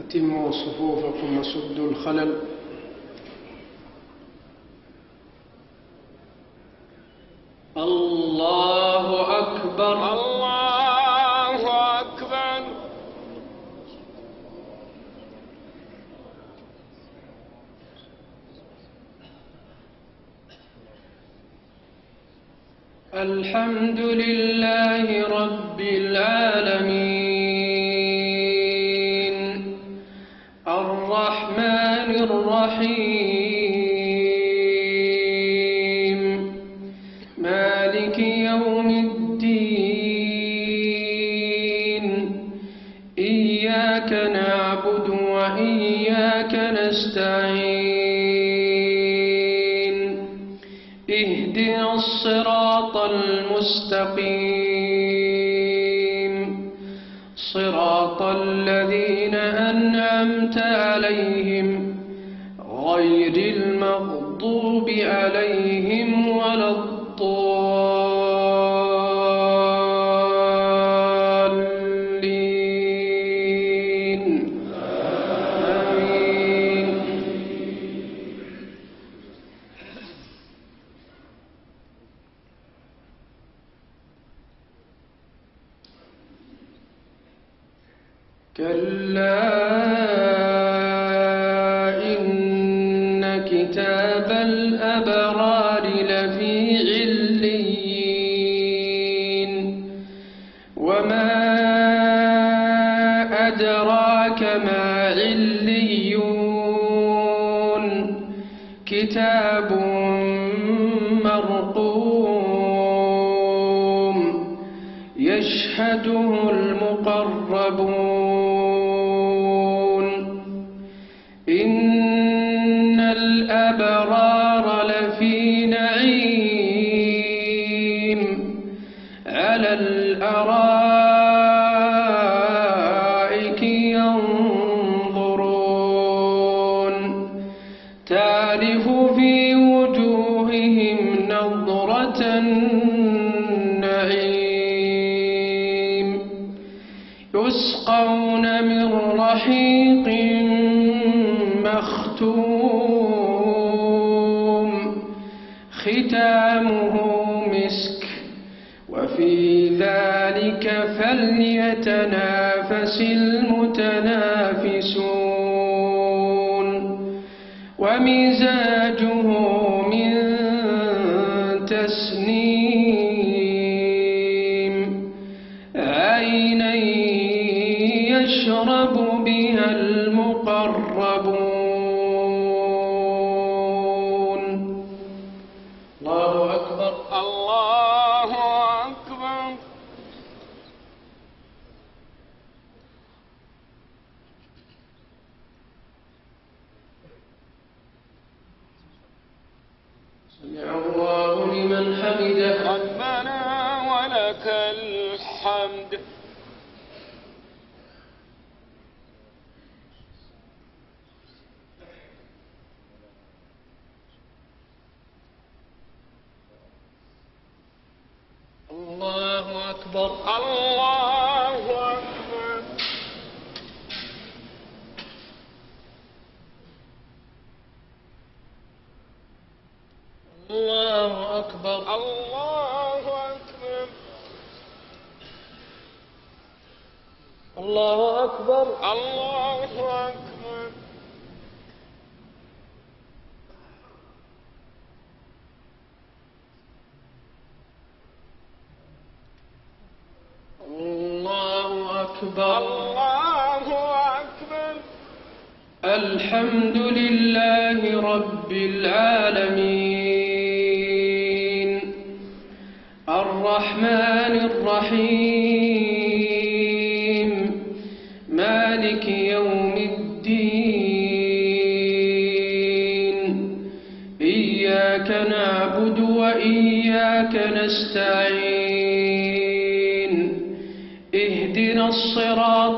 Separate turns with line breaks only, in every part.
أتموا صفوفكم وسدوا الخلل. الله أكبر الله أكبر. الحمد لله رب العالمين الرحمن الرحيم مالك يوم الدين إياك نعبد وإياك نستعين اهدنا الصراط المستقيم صراط الذين أنعمت عليهم غير المغضوب عليهم ولا الضالين آمين. كلا إن كتاب الأبرار لفي عليين وما أدراك ما عليون كتاب مرقوم يشهده المقربون إن الأبرار لفي نعيم على الأرائك ينظرون تعرف في وجوههم نضرة النعيم يسقون من رحيق مختوم ختامه مسك وفي ذلك فليتنافس المتنافسون ومزاجه من تسنيم عينا يشرب بها المقربون. الله أكبر الله أكبر. سمع الله لمن حمده ربنا ولك الحمد. الله أكبر الله أكبر. الله أكبر الله أكبر. الله أكبر الله أكبر. الله أكبر الله أكبر. الحمد لله رب العالمين الرحمن الرحيم مالك يوم الدين إياك نعبد وإياك نستعين اهدنا الصراط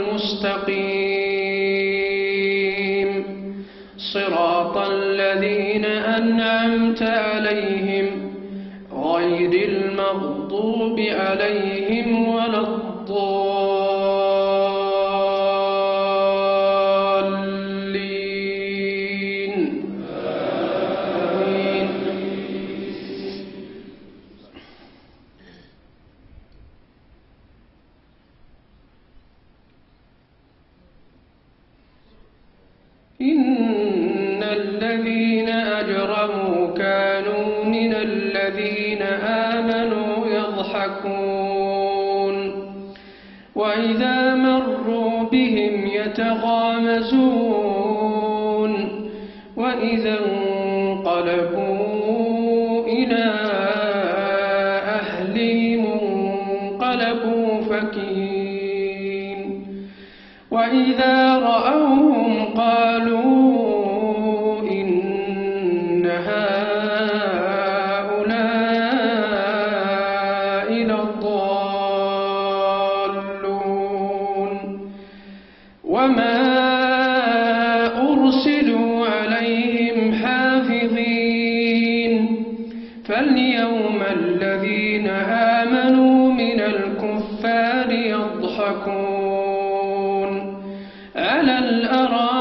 المستقيم صراط الذين أنعمت عليهم غير المغضوب عليهم ولا الضالين إن الذين أجرموا كانوا من الذين آمنوا يضحكون وإذا مروا بهم يتغامزون وإذا انقلبوا إلى أهلهم انقلبوا فكين وإذا رأوهم قالوا إن هؤلاء لضالون وما أرسلوا عليهم حافظين فاليوم الذين آمنوا من الكفار يضحكون على الأرائك